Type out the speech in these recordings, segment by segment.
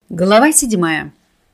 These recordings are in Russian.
Глава 7.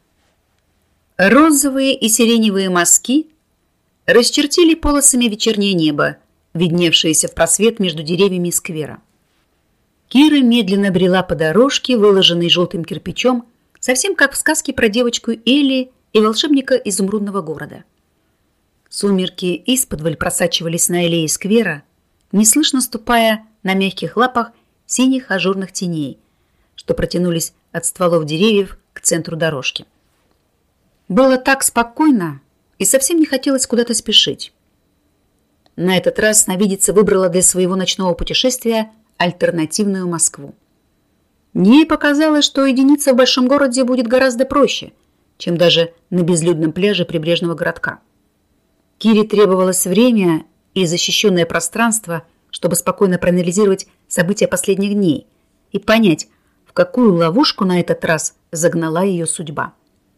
Розовые и сиреневые мазки расчертили полосами вечернее небо, видневшееся в просвет между деревьями сквера. Кира медленно брела по дорожке, выложенной желтым кирпичом, совсем как в сказке про девочку Элли и волшебника изумрудного города. Сумерки исподволь просачивались на аллее сквера, неслышно ступая на мягких лапах синих ажурных теней, что протянулись от стволов деревьев к центру дорожки. Было так спокойно и совсем не хотелось куда-то спешить. На этот раз сновидица выбрала для своего ночного путешествия альтернативную Москву. Ей показалось, что уединиться в большом городе будет гораздо проще, чем даже на безлюдном пляже прибрежного городка. Кире требовалось время и защищенное пространство, чтобы спокойно проанализировать события последних дней и понять, в какую ловушку на этот раз загнала ее судьба.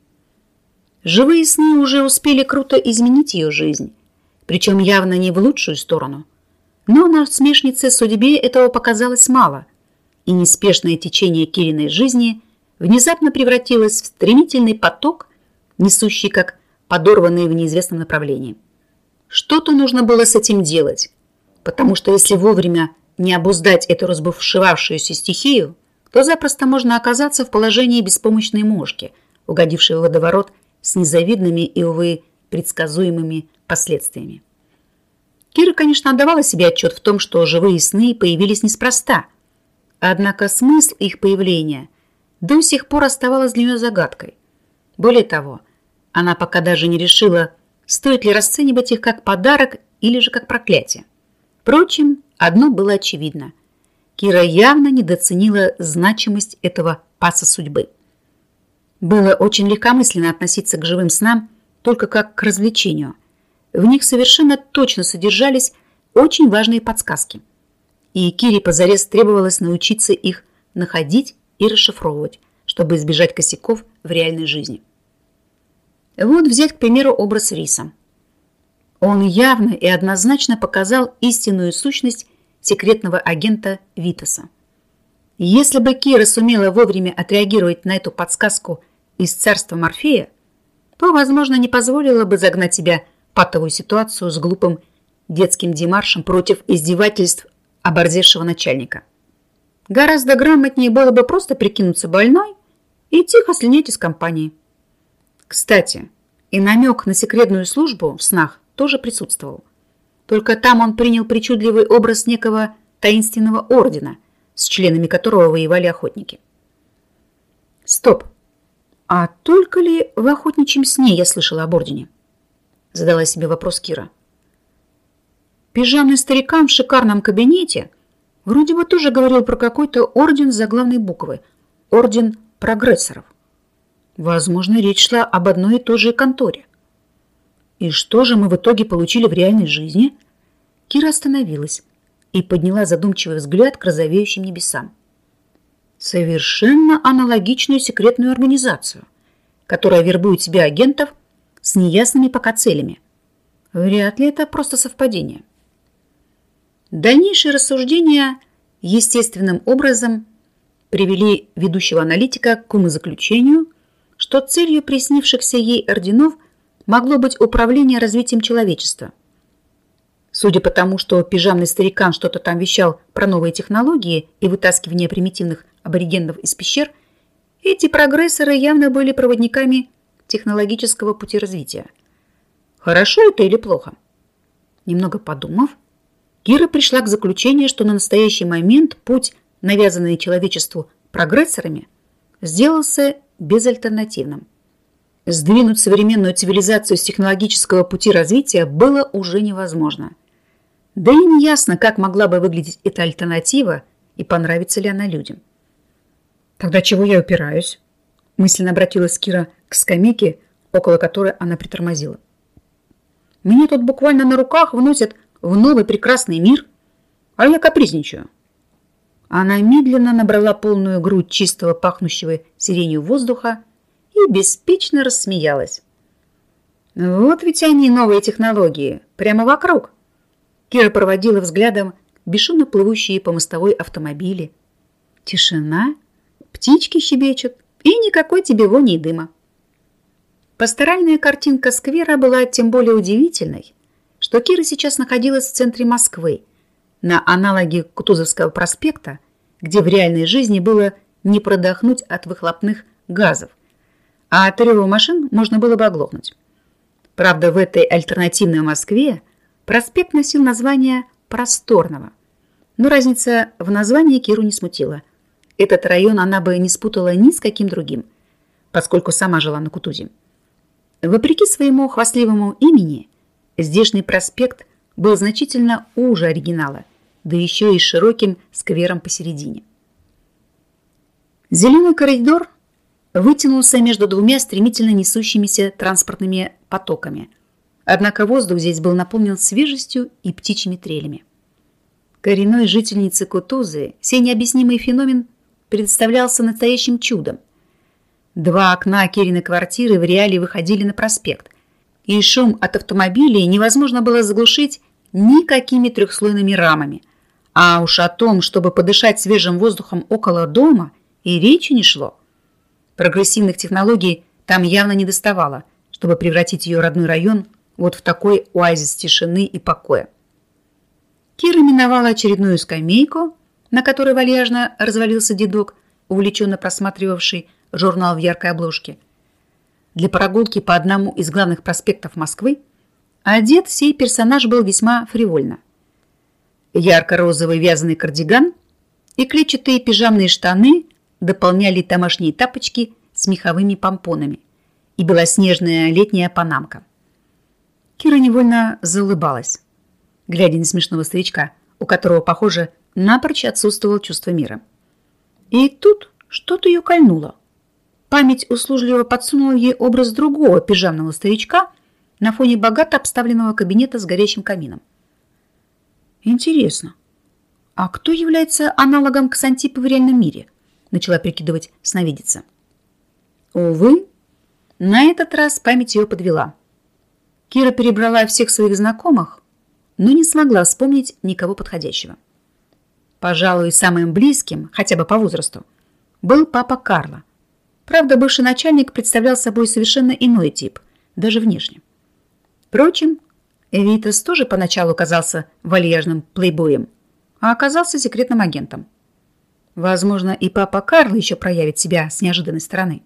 Живые сны уже успели круто изменить ее жизнь, причем явно не в лучшую сторону. Но насмешнице судьбе этого показалось мало, и неспешное течение Кириной жизни внезапно превратилось в стремительный поток, несущий как подорванный в неизвестном направлении. Что-то нужно было с этим делать, потому что если вовремя не обуздать эту разбушевавшуюся стихию, то запросто можно оказаться в положении беспомощной мошки, угодившей в водоворот с незавидными и, увы, предсказуемыми последствиями. Кира, конечно, отдавала себе отчет в том, что живые сны появились неспроста, однако смысл их появления до сих пор оставался для нее загадкой. Более того, она пока даже не решила, стоит ли расценивать их как подарок или же как проклятие. Впрочем, одно было очевидно. Кира явно недооценила значимость этого паса судьбы. Было очень легкомысленно относиться к живым снам только как к развлечению. В них совершенно точно содержались очень важные подсказки. И Кире позарез требовалось научиться их находить и расшифровывать, чтобы избежать косяков в реальной жизни. Вот взять, к примеру, образ Риса. Он явно и однозначно показал истинную сущность секретного агента Витаса. Если бы Кира сумела вовремя отреагировать на эту подсказку из царства Морфея, то, возможно, не позволила бы загнать себя в патовую ситуацию с глупым детским демаршем против издевательств оборзевшего начальника. Гораздо грамотнее было бы просто прикинуться больной и тихо слинять из компании. Кстати, и намек на секретную службу в снах тоже присутствовал. Только там он принял причудливый образ некого таинственного ордена, с членами которого воевали охотники. Стоп! А только ли в охотничьем сне я слышала об ордене? Задала себе вопрос Кира. Пижамный старикан в шикарном кабинете вроде бы тоже говорил про какой-то орден заглавной буквы. Орден прогрессоров. Возможно, речь шла об одной и той же конторе. И что же мы в итоге получили в реальной жизни? Кира остановилась и подняла задумчивый взгляд к розовеющим небесам. Совершенно аналогичную секретную организацию, которая вербует себе агентов с неясными пока целями. Вряд ли это просто совпадение. Дальнейшие рассуждения естественным образом привели ведущего аналитика к умозаключению, что целью приснившихся ей орденов могло быть управление развитием человечества. Судя по тому, что пижамный старикан что-то там вещал про новые технологии и вытаскивание примитивных аборигенов из пещер, эти прогрессоры явно были проводниками технологического пути развития. Хорошо это или плохо? Немного подумав, Кира пришла к заключению, что на настоящий момент путь, навязанный человечеству прогрессорами, сделался безальтернативным. Сдвинуть современную цивилизацию с технологического пути развития было уже невозможно. Да и неясно, как могла бы выглядеть эта альтернатива и понравится ли она людям. «Тогда чего я упираюсь?» Мысленно обратилась Кира к скамейке, около которой она притормозила. «Меня тут буквально на руках вносят в новый прекрасный мир, а я капризничаю». Она медленно набрала полную грудь чистого, пахнущего сиренью воздуха и беспечно рассмеялась. Вот ведь они, новые технологии, прямо вокруг. Кира проводила взглядом бесшумно плывущие по мостовой автомобили. Тишина, птички щебечут, И никакой тебе вони и дыма. Пасторальная картинка сквера была тем более удивительной, что Кира сейчас находилась в центре Москвы, на аналоге Кутузовского проспекта, где в реальной жизни было не продохнуть от выхлопных газов, а от рева машин можно было бы оглохнуть. Правда, в этой альтернативной Москве проспект носил название Просторного, но разница в названии Киру не смутила. Этот район она бы не спутала ни с каким другим, поскольку сама жила на Кутузе. Вопреки своему хвастливому имени, здешний проспект был значительно уже оригинала, да еще и с широким сквером посередине. Зеленый коридор вытянулся между двумя стремительно несущимися транспортными потоками, однако воздух здесь был наполнен свежестью и птичьими трелями. Коренной жительнице Кутузы сей необъяснимый феномен представлялся настоящим чудом. Два окна Кириной квартиры в реале выходили на проспект, и шум от автомобилей невозможно было заглушить никакими трехслойными рамами. А уж о том, чтобы подышать свежим воздухом около дома, и речи не шло. Прогрессивных технологий там явно не доставало, чтобы превратить ее родной район вот в такой оазис тишины и покоя. Кира миновала очередную скамейку, на которой вальяжно развалился дедок, увлеченно просматривавший журнал в яркой обложке. Для прогулки по одному из главных проспектов Москвы одет сей персонаж был весьма фривольно. Ярко-розовый вязаный кардиган и клетчатые пижамные штаны дополняли домашние тапочки с меховыми помпонами и белоснежная летняя панамка. Кира невольно заулыбалась, глядя на смешного старичка, у которого, похоже, напрочь отсутствовало чувство мира. И тут что-то ее кольнуло. Память услужливо подсунула ей образ другого пижамного старичка на фоне богато обставленного кабинета с горящим камином. Интересно, а кто является аналогом Ксантипа в реальном мире? Начала прикидывать сновидица. Увы, на этот раз память ее подвела. Кира перебрала всех своих знакомых, но не смогла вспомнить никого подходящего. Пожалуй, самым близким, хотя бы по возрасту, был папа Карло. Правда, бывший начальник представлял собой совершенно иной тип, даже внешне. Впрочем, Витас тоже поначалу казался вальяжным плейбоем, а оказался секретным агентом. Возможно, и папа Карло еще проявит себя с неожиданной стороны.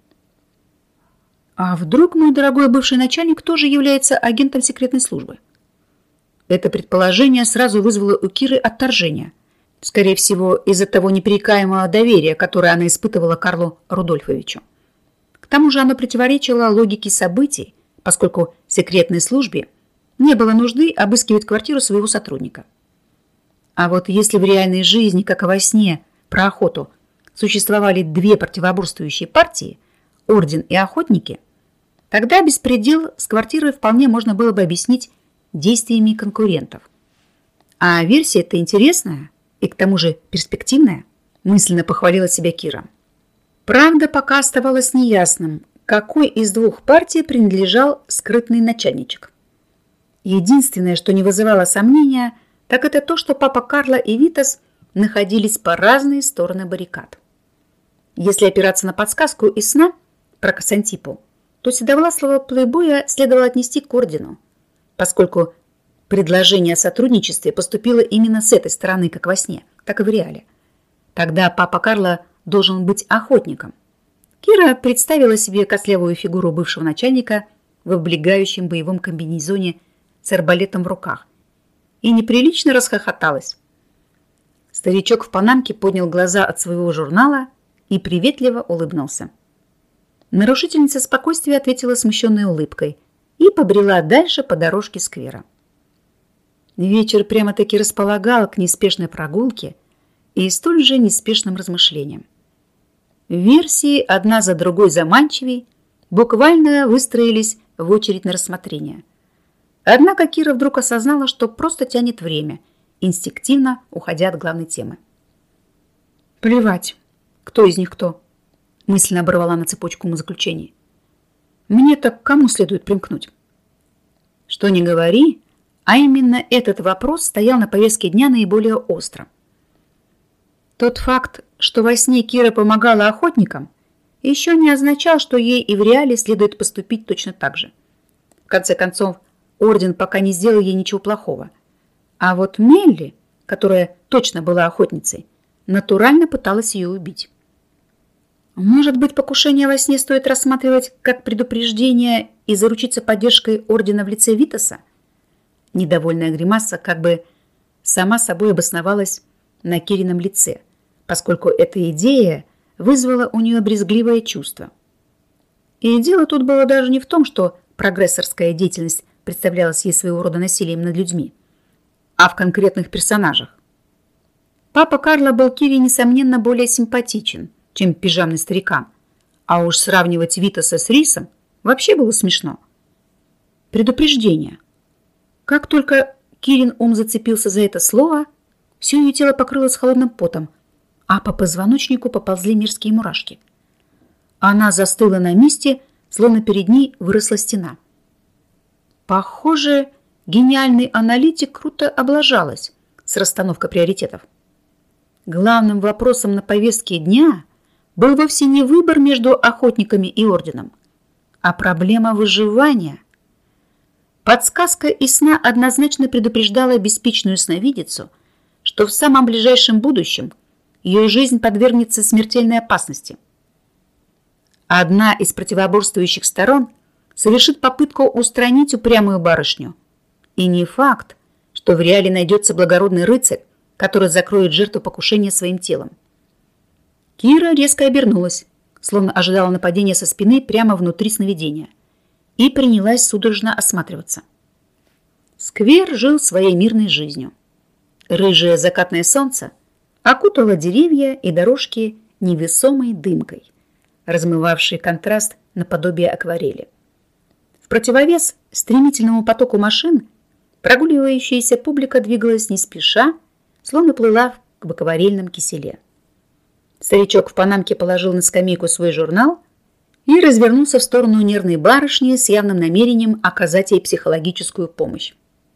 А вдруг мой дорогой бывший начальник тоже является агентом секретной службы? Это предположение сразу вызвало у Киры отторжение. Скорее всего, из-за того непререкаемого доверия, которое она испытывала Карлу Рудольфовичу. К тому же оно противоречило логике событий, поскольку секретной службе не было нужды обыскивать квартиру своего сотрудника. А вот если в реальной жизни, как и во сне, про охоту, существовали две противоборствующие партии, орден и охотники, тогда беспредел с квартирой вполне можно было бы объяснить действиями конкурентов. А версия-то интересная и к тому же перспективная, мысленно похвалила себя Кира. Правда, пока оставалось неясным, какой из двух партий принадлежал скрытный начальничек. Единственное, что не вызывало сомнения, так это то, что папа Карло и Витас находились по разные стороны баррикад. Если опираться на подсказку из сна про Ксантипу, то седовласого плейбоя следовало отнести к ордену, поскольку предложение о сотрудничестве поступило именно с этой стороны, как во сне, так и в реале. Тогда папа Карло должен быть охотником. Кира представила себе костлявую фигуру бывшего начальника в облегающем боевом комбинезоне с арбалетом в руках и неприлично расхохоталась. Старичок в панамке поднял глаза от своего журнала и приветливо улыбнулся. Нарушительница спокойствия ответила смущенной улыбкой и побрела дальше по дорожке сквера. Вечер прямо-таки располагал к неспешной прогулке и столь же неспешным размышлениям. Версии одна за другой заманчивей буквально выстроились в очередь на рассмотрение. Однако Кира вдруг осознала, что просто тянет время, инстинктивно уходя от главной темы. «Плевать, кто из них кто», – мысленно оборвала на цепочку умозаключений. «Мне-то к кому следует примкнуть?» Что ни говори, а именно этот вопрос стоял на повестке дня наиболее остро. Тот факт, что во сне Кира помогала охотникам, еще не означал, что ей и в реале следует поступить точно так же. В конце концов, орден пока не сделал ей ничего плохого. А вот Мелли, которая точно была охотницей, натурально пыталась ее убить. Может быть, покушение во сне стоит рассматривать как предупреждение и заручиться поддержкой ордена в лице Витаса? Недовольная гримаса как бы сама собой обосновалась на Кирином лице, поскольку эта идея вызвала у нее брезгливое чувство. И дело тут было даже не в том, что прогрессорская деятельность представлялась ей своего рода насилием над людьми, а в конкретных персонажах. Папа Карла был Кире, несомненно, более симпатичен, чем пижамный старикан, а уж сравнивать Витаса с Рисом вообще было смешно. Предупреждение. Как только Кирин ум зацепился за это слово, все ее тело покрылось холодным потом, а по позвоночнику поползли мерзкие мурашки. Она застыла на месте, словно перед ней выросла стена. Похоже, гениальный аналитик круто облажалась с расстановкой приоритетов. Главным вопросом на повестке дня был вовсе не выбор между охотниками и орденом, а проблема выживания. Подсказка из сна однозначно предупреждала беспечную сновидицу, что в самом ближайшем будущем ее жизнь подвергнется смертельной опасности. Одна из противоборствующих сторон совершит попытку устранить упрямую барышню. И не факт, что в реале найдется благородный рыцарь, который закроет жертву покушения своим телом. Кира резко обернулась, словно ожидала нападения со спины прямо внутри сновидения, и принялась судорожно осматриваться. Сквер жил своей мирной жизнью. Рыжее закатное солнце окутало деревья и дорожки невесомой дымкой, размывавшей контраст наподобие акварели. В противовес стремительному потоку машин прогуливающаяся публика двигалась не спеша, словно плыла в акварельном киселе. Старичок в панамке положил на скамейку свой журнал и развернулся в сторону нервной барышни с явным намерением оказать ей психологическую помощь.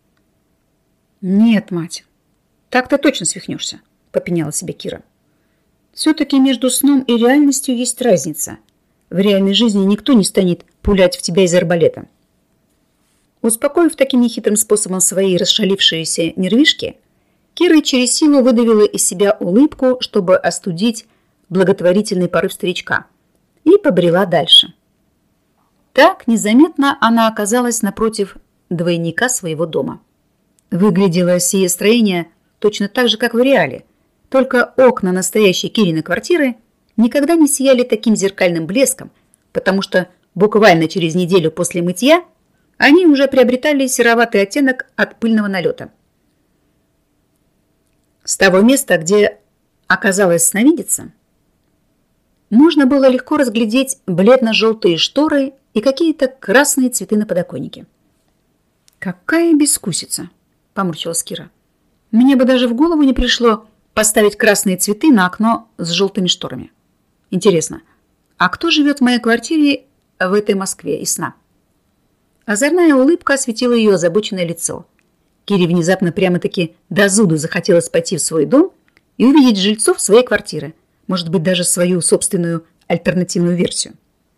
«Нет, мать, так ты точно свихнешься», — попеняла себе Кира. «Все-таки между сном и реальностью есть разница. В реальной жизни никто не станет пулять в тебя из арбалета». Успокоив таким нехитрым способом свои расшалившиеся нервишки, Кира через силу выдавила из себя улыбку, чтобы остудить благотворительный порыв старичка, и побрела дальше. Так незаметно она оказалась напротив двойника своего дома. Выглядело сие строение точно так же, как в реале, только окна настоящей Кириной квартиры никогда не сияли таким зеркальным блеском, потому что буквально через неделю после мытья они уже приобретали сероватый оттенок от пыльного налета. С того места, где оказалась сновидица, можно было легко разглядеть бледно-желтые шторы и какие-то красные цветы на подоконнике. «Какая бескусица!» – поморщилась Кира. «Мне бы даже в голову не пришло поставить красные цветы на окно с желтыми шторами. Интересно, а кто живет в моей квартире в этой Москве из сна?» Озорная улыбка осветила ее озабоченное лицо. Кире внезапно прямо-таки до зуду захотелось пойти в свой дом и увидеть жильцов своей квартиры, может быть, даже свою собственную альтернативную версию.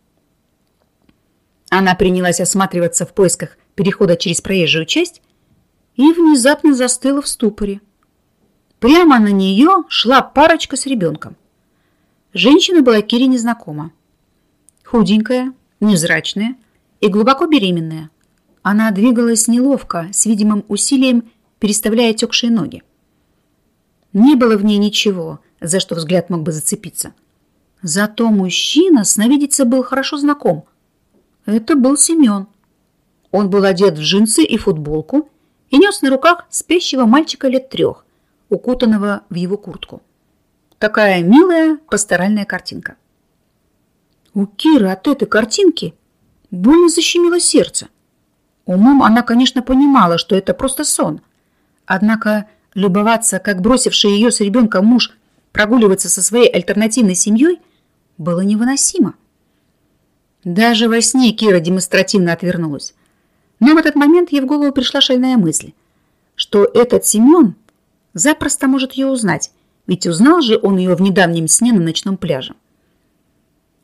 Она принялась осматриваться в поисках перехода через проезжую часть и внезапно застыла в ступоре. Прямо на нее шла парочка с ребенком. Женщина была Кире незнакома. Худенькая, невзрачная и глубоко беременная. Она двигалась неловко, с видимым усилием переставляя отекшие ноги. Не было в ней ничего, за что взгляд мог бы зацепиться. Зато мужчина сновидице был хорошо знаком. Это был Семен. Он был одет в джинсы и футболку и нес на руках спящего мальчика лет 3, укутанного в его куртку. Такая милая пасторальная картинка. У Киры от этой картинки больно защемило сердце. Умом она, конечно, понимала, что это просто сон. Однако любоваться, как бросивший ее с ребенком муж прогуливается со своей альтернативной семьей, было невыносимо. Даже во сне Кира демонстративно отвернулась. Но в этот момент ей в голову пришла шальная мысль, что этот Семен запросто может ее узнать, ведь узнал же он ее в недавнем сне на ночном пляже.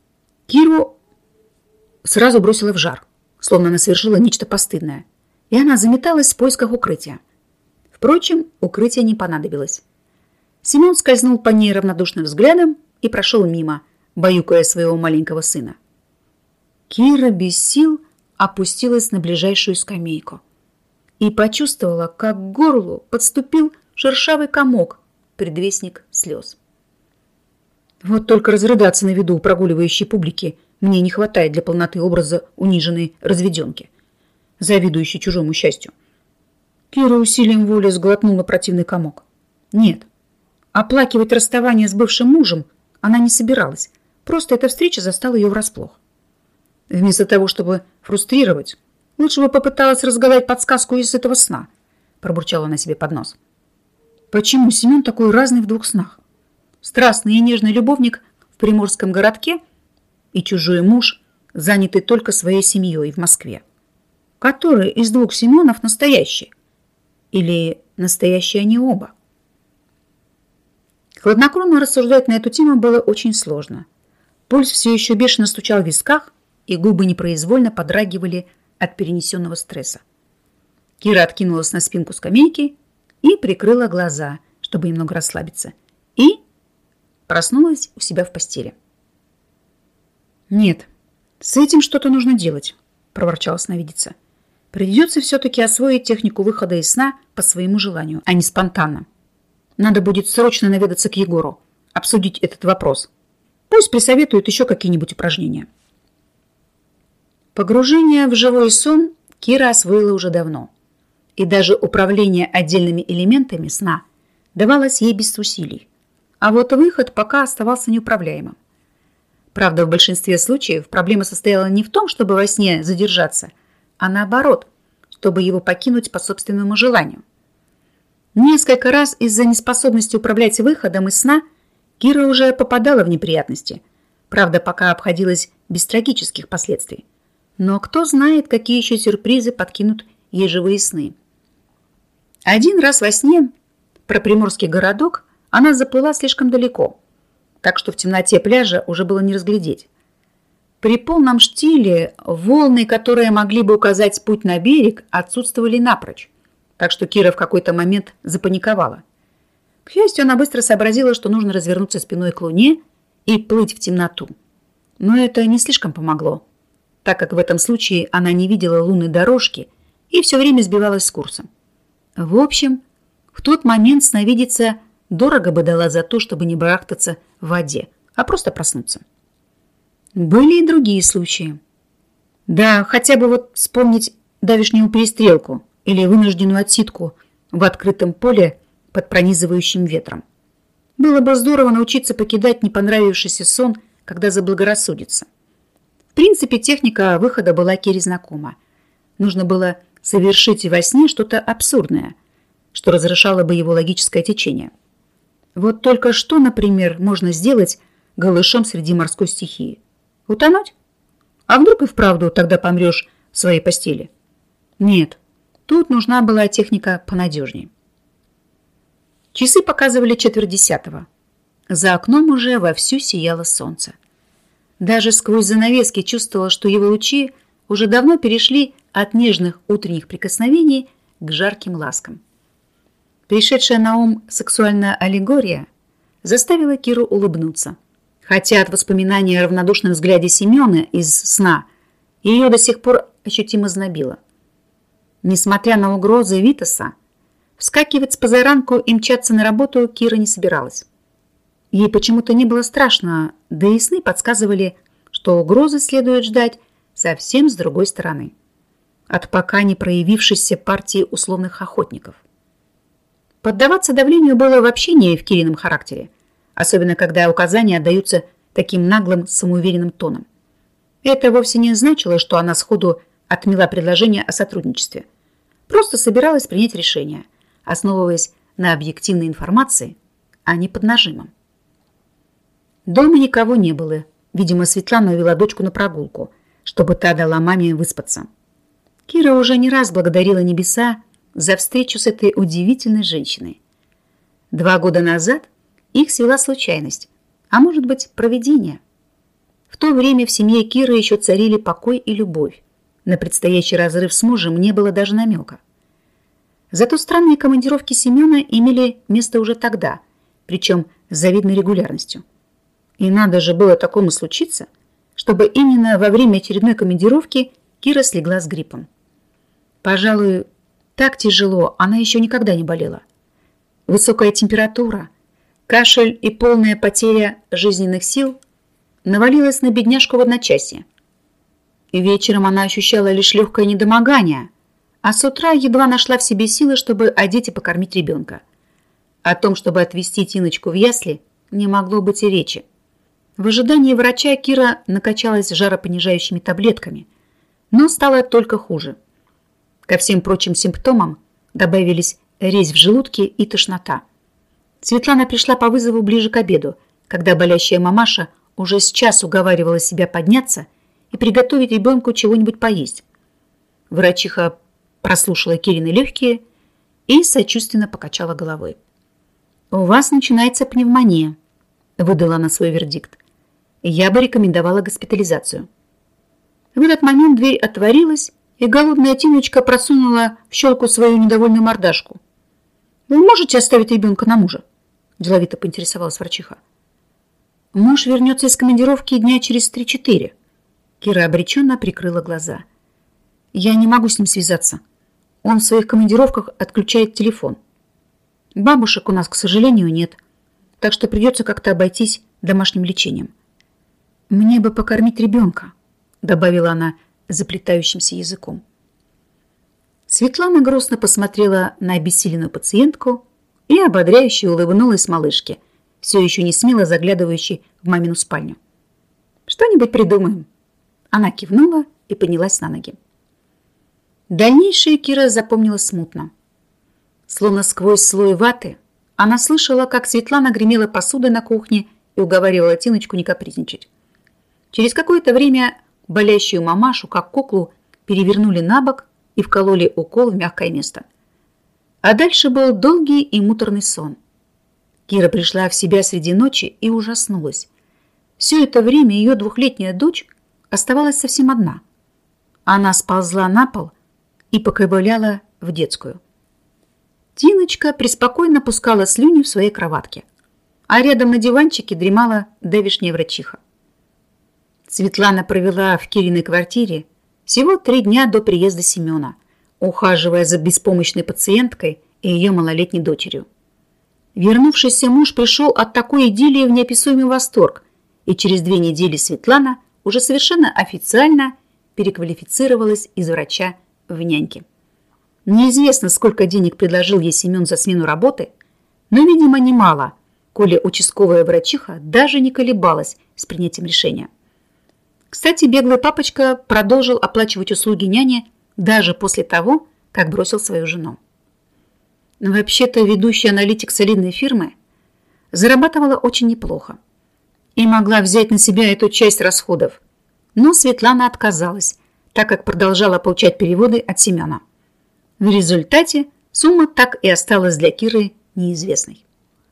Киру сразу бросила в жар, словно она совершила нечто постыдное, и она заметалась в поисках укрытия. Впрочем, укрытие не понадобилось. Семен скользнул по ней равнодушным взглядом и прошел мимо, баюкая своего маленького сына. Кира без сил опустилась на ближайшую скамейку и почувствовала, как к горлу подступил шершавый комок, предвестник слез. Вот только разрыдаться на виду у прогуливающей публики мне не хватает для полноты образа униженной разведенки, завидующей чужому счастью. Кира усилием воли сглотнула противный комок. Нет, оплакивать расставание с бывшим мужем она не собиралась, просто эта встреча застала ее врасплох. Вместо того, чтобы фрустрировать, лучше бы попыталась разгадать подсказку из этого сна, пробурчала она себе под нос. Почему Семен такой разный в двух снах? Страстный и нежный любовник в приморском городке и чужой муж, занятый только своей семьей в Москве. Который из двух Семенов настоящий? Или настоящие они оба? Хладнокровно рассуждать на эту тему было очень сложно. Пульс все еще бешено стучал в висках, и губы непроизвольно подрагивали от перенесенного стресса. Кира откинулась на спинку скамейки и прикрыла глаза, чтобы немного расслабиться, и проснулась у себя в постели. «Нет, с этим что-то нужно делать», – проворчала сновидица. «Придется все-таки освоить технику выхода из сна по своему желанию, а не спонтанно. Надо будет срочно наведаться к Егору, обсудить этот вопрос. Пусть присоветует еще какие-нибудь упражнения». Погружение в живой сон Кира освоила уже давно, и даже управление отдельными элементами сна давалось ей без усилий, а вот выход пока оставался неуправляемым. Правда, в большинстве случаев проблема состояла не в том, чтобы во сне задержаться, а наоборот, чтобы его покинуть по собственному желанию. Несколько раз из-за неспособности управлять выходом из сна Кира уже попадала в неприятности, правда, пока обходилась без трагических последствий. Но кто знает, какие еще сюрпризы подкинут ей живые сны. Один раз во сне про приморский городок она заплыла слишком далеко, так что в темноте пляжа уже было не разглядеть. При полном штиле волны, которые могли бы указать путь на берег, отсутствовали напрочь, так что Кира в какой-то момент запаниковала. К счастью, она быстро сообразила, что нужно развернуться спиной к луне и плыть в темноту. Но это не слишком помогло, так как в этом случае она не видела лунной дорожки и все время сбивалась с курса. В общем, в тот момент сновидица дорого бы дала за то, чтобы не барахтаться в воде, а просто проснуться. Были и другие случаи. Да, хотя бы вот вспомнить давешнюю перестрелку или вынужденную отсидку в открытом поле под пронизывающим ветром. Было бы здорово научиться покидать не понравившийся сон, когда заблагорассудится. В принципе, техника выхода была Кире знакома. Нужно было совершить во сне что-то абсурдное, что разрушало бы его логическое течение. Вот только что, например, можно сделать голышом среди морской стихии? Утонуть? А вдруг и вправду тогда помрешь в своей постели? Нет, тут нужна была техника понадежнее. Часы показывали 9:45. За окном уже вовсю сияло солнце. Даже сквозь занавески чувствовала, что его лучи уже давно перешли от нежных утренних прикосновений к жарким ласкам. Пришедшая на ум сексуальная аллегория заставила Киру улыбнуться, хотя от воспоминания о равнодушном взгляде Семена из сна ее до сих пор ощутимо знобило. Несмотря на угрозы Витаса, вскакивать с позаранку и мчаться на работу Кира не собиралась. Ей почему-то не было страшно, да и сны подсказывали, что угрозы следует ждать совсем с другой стороны, от пока не проявившейся партии условных охотников. Поддаваться давлению было вообще не в Кирином характере, особенно когда указания отдаются таким наглым, самоуверенным тоном. Это вовсе не значило, что она сходу отмела предложение о сотрудничестве. Просто собиралась принять решение, основываясь на объективной информации, а не под нажимом. Дома никого не было. Видимо, Светлана увела дочку на прогулку, чтобы та дала маме выспаться. Кира уже не раз благодарила небеса за встречу с этой удивительной женщиной. 2 года назад их свела случайность, а может быть, провидение. В то время в семье Киры еще царили покой и любовь. На предстоящий разрыв с мужем не было даже намека. Зато странные командировки Семена имели место уже тогда, причем с завидной регулярностью. И надо же было такому случиться, чтобы именно во время очередной командировки Кира слегла с гриппом. Пожалуй, так тяжело она еще никогда не болела. Высокая температура, кашель и полная потеря жизненных сил навалилась на бедняжку в одночасье. Вечером она ощущала лишь легкое недомогание, а с утра едва нашла в себе силы, чтобы одеть и покормить ребенка. О том, чтобы отвезти Тиночку в ясли, не могло быть и речи. В ожидании врача Кира накачалась жаропонижающими таблетками, но стало только хуже. Ко всем прочим симптомам добавились резь в желудке и тошнота. Светлана пришла по вызову ближе к обеду, когда болящая мамаша уже с час уговаривала себя подняться и приготовить ребенку чего-нибудь поесть. Врачиха прослушала Кирины легкие и сочувственно покачала головой. «У вас начинается пневмония», – выдала она свой вердикт. «Я бы рекомендовала госпитализацию». В этот момент дверь отворилась, и голодная Тиночка просунула в щелку свою недовольную мордашку. «Вы можете оставить ребенка на мужа?» – деловито поинтересовалась врачиха. «Муж вернется из командировки дня через 3-4». Кира обреченно прикрыла глаза. «Я не могу с ним связаться. Он в своих командировках отключает телефон. Бабушек у нас, к сожалению, нет, так что придется как-то обойтись домашним лечением. Мне бы покормить ребенка», – добавила она заплетающимся языком. Светлана грустно посмотрела на обессиленную пациентку и ободряюще улыбнулась малышке, все еще не смело заглядывающей в мамину спальню. «Что-нибудь придумаем». Она кивнула и поднялась на ноги. Дальнейшее Кира запомнила смутно. Словно сквозь слой ваты она слышала, как Светлана гремела посудой на кухне и уговаривала Тиночку не капризничать. Через какое-то время болящую мамашу, как куклу, перевернули на бок и вкололи укол в мягкое место. А дальше был долгий и муторный сон. Кира пришла в себя среди ночи и ужаснулась. Все это время ее 2-летняя дочь оставалась совсем одна. Она сползла на пол и поковыляла в детскую. Тиночка преспокойно пускала слюни в своей кроватке, а рядом на диванчике дремала давешняя врачиха. Светлана провела в Кириной квартире всего 3 дня до приезда Семена, ухаживая за беспомощной пациенткой и ее малолетней дочерью. Вернувшийся муж пришел от такой идиллии в неописуемый восторг, и через 2 недели Светлана уже совершенно официально переквалифицировалась из врача в няньки. Неизвестно, сколько денег предложил ей Семен за смену работы, но, видимо, немало, коли участковая врачиха даже не колебалась с принятием решения. Кстати, беглый папочка продолжил оплачивать услуги няни даже после того, как бросил свою жену. Вообще-то ведущий аналитик солидной фирмы зарабатывала очень неплохо и могла взять на себя эту часть расходов, но Светлана отказалась, так как продолжала получать переводы от Семена. В результате сумма так и осталась для Киры неизвестной.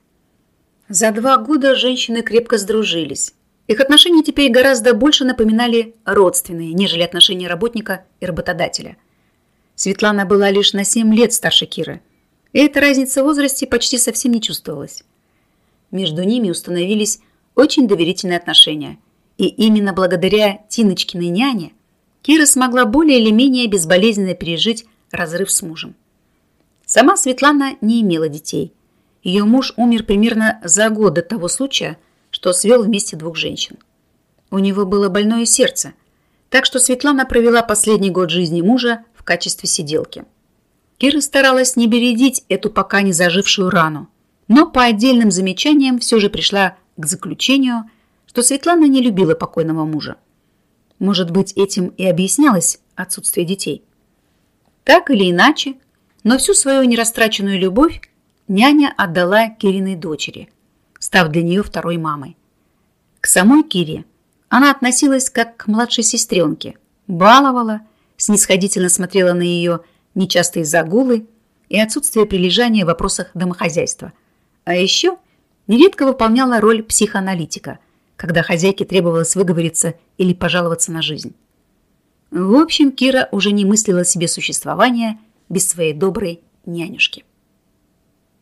За 2 года женщины крепко сдружились. Их отношения теперь гораздо больше напоминали родственные, нежели отношения работника и работодателя. Светлана была лишь на 7 лет старше Киры, и эта разница в возрасте почти совсем не чувствовалась. Между ними установились очень доверительные отношения, и именно благодаря Тиночкиной няне Кира смогла более или менее безболезненно пережить разрыв с мужем. Сама Светлана не имела детей. Ее муж умер примерно за год до того случая, что свел вместе 2 женщин. У него было больное сердце, так что Светлана провела последний год жизни мужа в качестве сиделки. Кира старалась не бередить эту пока не зажившую рану, но по отдельным замечаниям все же пришла к заключению, что Светлана не любила покойного мужа. Может быть, этим и объяснялось отсутствие детей. Так или иначе, но всю свою нерастраченную любовь няня отдала Кириной дочери, став для нее второй мамой. К самой Кире она относилась как к младшей сестренке, баловала, снисходительно смотрела на ее нечастые загулы и отсутствие прилежания в вопросах домохозяйства, а еще нередко выполняла роль психоаналитика, когда хозяйке требовалось выговориться или пожаловаться на жизнь. В общем, Кира уже не мыслила себе существования без своей доброй нянюшки.